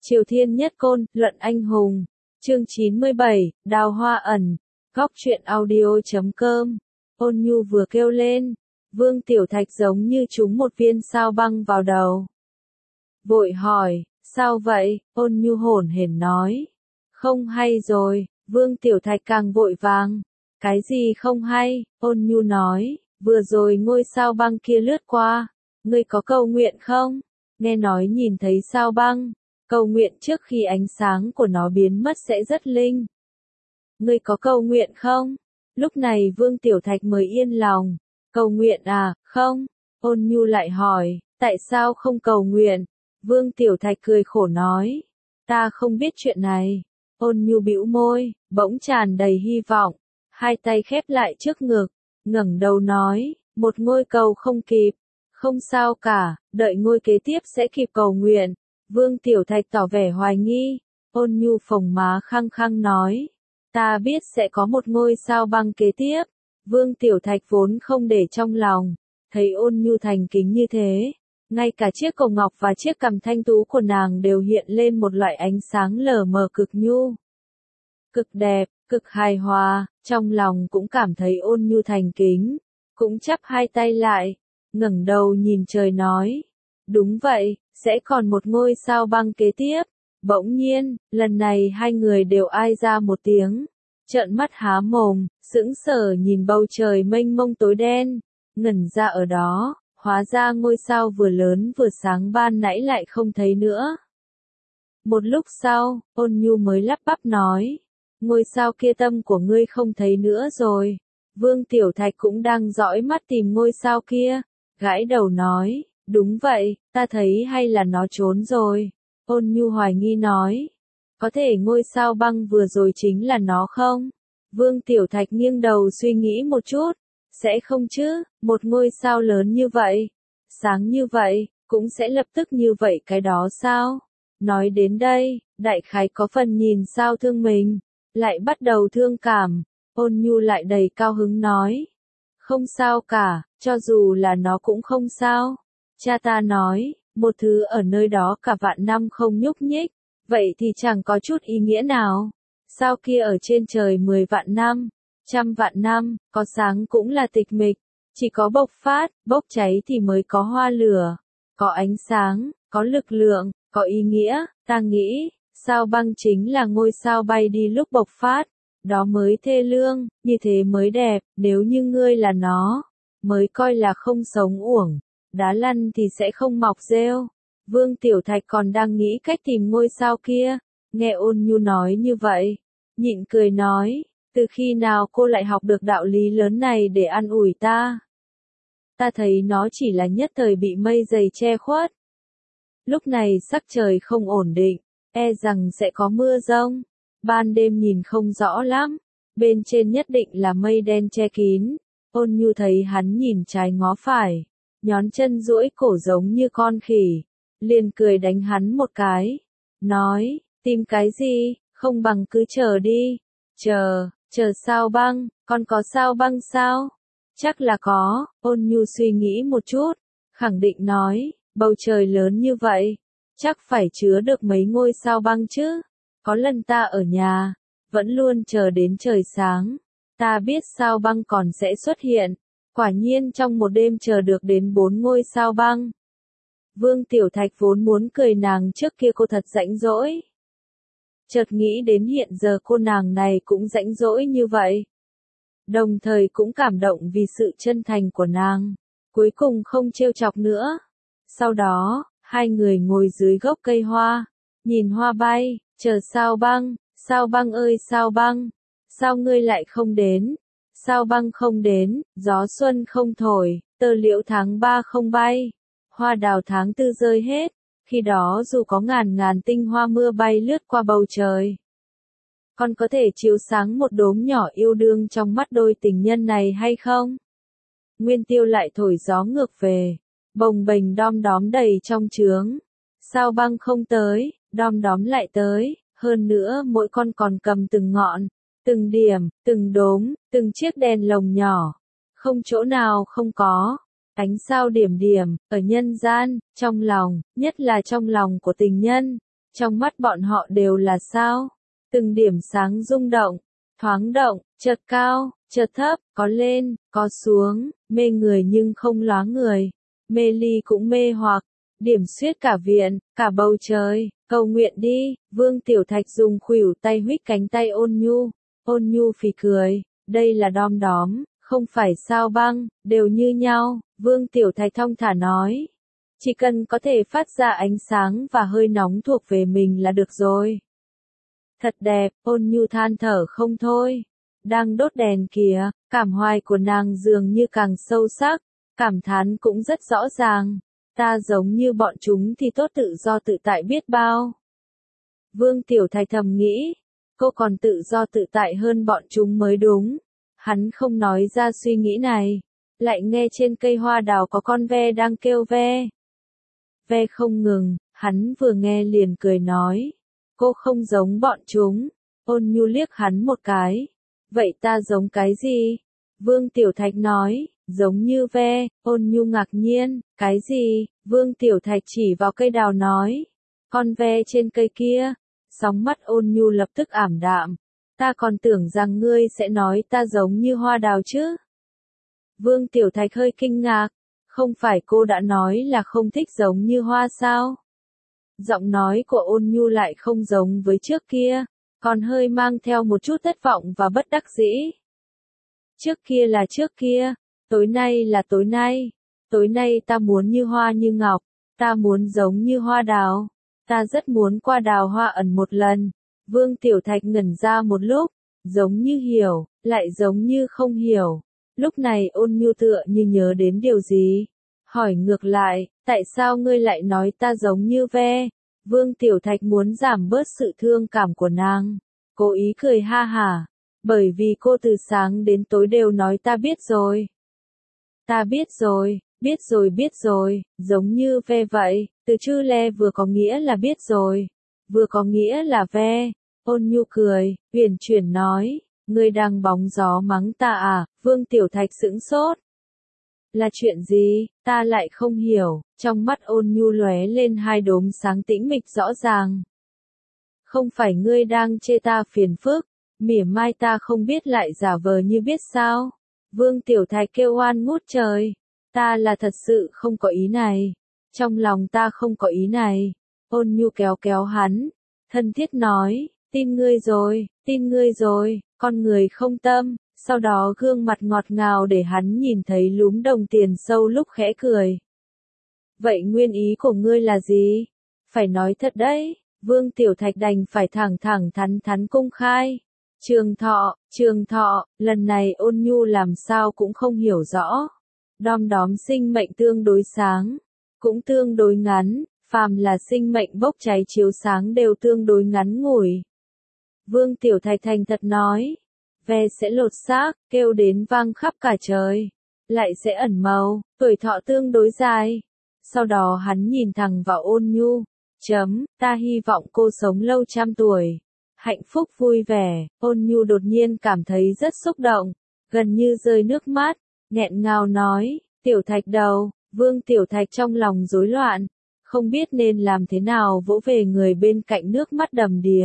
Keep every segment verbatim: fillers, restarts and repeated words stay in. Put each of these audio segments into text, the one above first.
Triều Thiên Nhất Côn, Luận Anh Hùng. Chương chín mươi bảy, Đào Hoa Ẩn. Góc truyện audio chấm com. Ôn Nhu vừa kêu lên, Vương Tiểu Thạch giống như trúng một viên sao băng vào đầu. Vội hỏi, sao vậy? Ôn Nhu hổn hển nói. Không hay rồi. Vương Tiểu Thạch càng vội vàng. Cái gì không hay? Ôn Nhu nói, vừa rồi ngôi sao băng kia lướt qua. Ngươi có cầu nguyện không? Nghe nói nhìn thấy sao băng, cầu nguyện trước khi ánh sáng của nó biến mất sẽ rất linh. Ngươi có cầu nguyện không? Lúc này Vương Tiểu Thạch mới yên lòng. Cầu nguyện à? Không. Ôn Nhu lại hỏi, tại sao không cầu nguyện? Vương Tiểu Thạch cười khổ nói, ta không biết chuyện này. Ôn Nhu bĩu môi, bỗng tràn đầy hy vọng, hai tay khép lại trước ngực, ngẩng đầu nói, một ngôi cầu không kịp. Không sao cả, đợi ngôi kế tiếp sẽ kịp cầu nguyện. Vương Tiểu Thạch tỏ vẻ hoài nghi. Ôn Nhu phồng má khăng khăng nói, ta biết sẽ có một ngôi sao băng kế tiếp. Vương Tiểu Thạch vốn không để trong lòng, thấy Ôn Nhu thành kính như thế, ngay cả chiếc cổ ngọc và chiếc cằm thanh tú của nàng đều hiện lên một loại ánh sáng lờ mờ cực nhu, cực đẹp, cực hài hòa, trong lòng cũng cảm thấy Ôn Nhu thành kính, cũng chắp hai tay lại, ngẩng đầu nhìn trời nói, đúng vậy, sẽ còn một ngôi sao băng kế tiếp. Bỗng nhiên, lần này hai người đều ai ra một tiếng, trợn mắt há mồm, sững sờ nhìn bầu trời mênh mông tối đen, ngẩn ra ở đó, hóa ra ngôi sao vừa lớn vừa sáng ban nãy lại không thấy nữa. Một lúc sau, Ôn Nhu mới lắp bắp nói, ngôi sao kia tâm của ngươi không thấy nữa rồi. Vương Tiểu Thạch cũng đang dõi mắt tìm ngôi sao kia, gãi đầu nói, đúng vậy, ta thấy hay là nó trốn rồi. Ôn Nhu hoài nghi nói, có thể ngôi sao băng vừa rồi chính là nó không? Vương Tiểu Thạch nghiêng đầu suy nghĩ một chút, sẽ không chứ, một ngôi sao lớn như vậy, sáng như vậy, cũng sẽ lập tức như vậy cái đó sao? Nói đến đây, đại khái có phần nhìn sao thương mình, lại bắt đầu thương cảm. Ôn Nhu lại đầy cao hứng nói, không sao cả, cho dù là nó cũng không sao. Cha ta nói, một thứ ở nơi đó cả vạn năm không nhúc nhích, vậy thì chẳng có chút ý nghĩa nào. Sao kia ở trên trời mười vạn năm, trăm vạn năm, có sáng cũng là tịch mịch, chỉ có bộc phát, bốc cháy thì mới có hoa lửa, có ánh sáng, có lực lượng, có ý nghĩa. Ta nghĩ, sao băng chính là ngôi sao bay đi lúc bộc phát, đó mới thê lương, như thế mới đẹp. Nếu như ngươi là nó, mới coi là không sống uổng. Đá lăn thì sẽ không mọc rêu. Vương Tiểu Thạch còn đang nghĩ cách tìm ngôi sao kia, nghe Ôn Nhu nói như vậy, nhịn cười nói, từ khi nào cô lại học được đạo lý lớn này để an ủi ta? Ta thấy nó chỉ là nhất thời bị mây dày che khuất. Lúc này sắc trời không ổn định, e rằng sẽ có mưa giông, ban đêm nhìn không rõ lắm, bên trên nhất định là mây đen che kín. Ôn Nhu thấy hắn nhìn trái ngó phải, nhón chân duỗi cổ giống như con khỉ, liền cười đánh hắn một cái, nói, tìm cái gì, không bằng cứ chờ đi. Chờ, chờ sao băng, con có sao băng sao? Chắc là có. Ôn Nhu suy nghĩ một chút, khẳng định nói, bầu trời lớn như vậy, chắc phải chứa được mấy ngôi sao băng chứ. Có lần ta ở nhà, vẫn luôn chờ đến trời sáng, ta biết sao băng còn sẽ xuất hiện. Quả nhiên trong một đêm chờ được đến bốn ngôi sao băng. Vương Tiểu Thạch vốn muốn cười nàng trước kia cô thật rãnh rỗi. Chợt nghĩ đến hiện giờ cô nàng này cũng rãnh rỗi như vậy. Đồng thời cũng cảm động vì sự chân thành của nàng. Cuối cùng không trêu chọc nữa. Sau đó, hai người ngồi dưới gốc cây hoa, nhìn hoa bay, chờ sao băng. Sao băng ơi sao băng, sao ngươi lại không đến? Sao băng không đến, gió xuân không thổi, tơ liễu tháng ba không bay, hoa đào tháng tư rơi hết, khi đó dù có ngàn ngàn tinh hoa mưa bay lướt qua bầu trời, con có thể chiếu sáng một đốm nhỏ yêu đương trong mắt đôi tình nhân này hay không? Nguyên Tiêu lại thổi gió ngược về, bồng bềnh đom đóm đầy trong trướng, sao băng không tới, đom đóm lại tới, hơn nữa mỗi con còn cầm từng ngọn, từng điểm, từng đốm, từng chiếc đèn lồng nhỏ, không chỗ nào không có. Ánh sao điểm điểm, ở nhân gian, trong lòng, nhất là trong lòng của tình nhân, Trong mắt bọn họ đều là sao? Từng điểm sáng rung động, thoáng động, chợt cao, chợt thấp, có lên, có xuống, mê người nhưng không lóa người, mê ly cũng mê hoặc, điểm xuyết cả viện, cả bầu trời, cầu nguyện đi, Vương Tiểu Thạch dùng khuỷu tay huých cánh tay Ôn Nhu, Ôn Nhu phì cười, đây là đom đóm, không phải sao băng, đều như nhau, Vương Tiểu Thạch thong thả nói. Chỉ cần có thể phát ra ánh sáng và hơi nóng thuộc về mình là được rồi. Thật đẹp, Ôn Nhu than thở không thôi. Đang đốt đèn kìa, cảm hoài của nàng dường như càng sâu sắc, cảm thán cũng rất rõ ràng. Ta giống như bọn chúng thì tốt tự do tự tại biết bao. Vương Tiểu Thạch thầm nghĩ, cô còn tự do tự tại hơn bọn chúng mới đúng. Hắn không nói ra suy nghĩ này, lại nghe trên cây hoa đào có con ve đang kêu ve. Ve không ngừng, hắn vừa nghe liền cười nói, cô không giống bọn chúng. Ôn Nhu liếc hắn một cái, vậy ta giống cái gì? Vương Tiểu Thạch nói, giống như ve. Ôn Nhu ngạc nhiên, cái gì? Vương Tiểu Thạch chỉ vào cây đào nói, con ve trên cây kia. Sóng mắt Ôn Nhu lập tức ảm đạm, ta còn tưởng rằng ngươi sẽ nói ta giống như hoa đào chứ. Vương Tiểu Thạch hơi kinh ngạc, không phải cô đã nói là không thích giống như hoa sao? Giọng nói của Ôn Nhu lại không giống với trước kia, còn hơi mang theo một chút thất vọng và bất đắc dĩ. Trước kia là trước kia, tối nay là tối nay, tối nay ta muốn như hoa như ngọc, ta muốn giống như hoa đào, ta rất muốn qua đào hoa ẩn một lần. Vương Tiểu Thạch ngẩn ra một lúc, giống như hiểu, lại giống như không hiểu. Lúc này Ôn Nhu tựa như nhớ đến điều gì, hỏi ngược lại, tại sao ngươi lại nói ta giống như ve? Vương Tiểu Thạch muốn giảm bớt sự thương cảm của nàng, cố ý cười ha hả, bởi vì cô từ sáng đến tối đều nói ta biết rồi. Ta biết rồi, biết rồi biết rồi, giống như ve vậy, từ chữ le vừa có nghĩa là biết rồi, vừa có nghĩa là ve. Ôn Nhu cười, huyền chuyển nói, ngươi đang bóng gió mắng ta à? Vương Tiểu Thạch sững sốt. Là chuyện gì, ta lại không hiểu, trong mắt Ôn Nhu lóe lên hai đốm sáng tĩnh mịch rõ ràng. Không phải ngươi đang chê ta phiền phức, mỉa mai ta không biết lại giả vờ như biết sao? Vương Tiểu Thạch kêu oan ngút trời, ta là thật sự không có ý này, trong lòng ta không có ý này. Ôn Nhu kéo kéo hắn, thân thiết nói, tin ngươi rồi, tin ngươi rồi, con người không tâm. Sau đó gương mặt ngọt ngào để hắn nhìn thấy lúm đồng tiền sâu lúc khẽ cười. Vậy nguyên ý của ngươi là gì? Phải nói thật đấy, Vương Tiểu Thạch đành phải thẳng thẳng thắn thắn công khai. Trường Thọ, Trường Thọ, lần này Ôn Nhu làm sao cũng không hiểu rõ. Đom đóm sinh mệnh tương đối sáng, cũng tương đối ngắn, phàm là sinh mệnh bốc cháy chiếu sáng đều tương đối ngắn ngủi. Vương Tiểu Thạch thành thật nói. Ve sẽ lột xác, kêu đến vang khắp cả trời, lại sẽ ẩn màu, tuổi thọ tương đối dài. Sau đó hắn nhìn thẳng vào Ôn Nhu, chấm, ta hy vọng cô sống lâu trăm tuổi, hạnh phúc vui vẻ. Ôn Nhu đột nhiên cảm thấy rất xúc động, gần như rơi nước mắt, nghẹn ngào nói, Tiểu Thạch đầu. Vương Tiểu Thạch trong lòng rối loạn, không biết nên làm thế nào vỗ về người bên cạnh, nước mắt đầm đìa.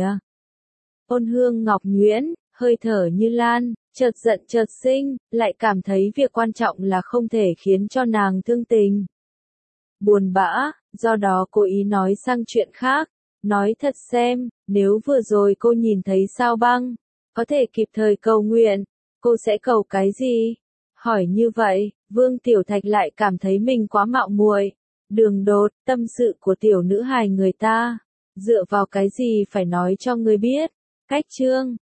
Ôn hương ngọc nhuyễn, hơi thở như lan, chợt giận chợt sinh, lại cảm thấy việc quan trọng là không thể khiến cho nàng thương tình. Buồn bã, do đó cố ý nói sang chuyện khác, nói thật xem, nếu vừa rồi cô nhìn thấy sao băng, có thể kịp thời cầu nguyện, cô sẽ cầu cái gì? Hỏi như vậy, Vương Tiểu Thạch lại cảm thấy mình quá mạo muội, đường đột, tâm sự của tiểu nữ hài người ta, dựa vào cái gì phải nói cho người biết. Cách chương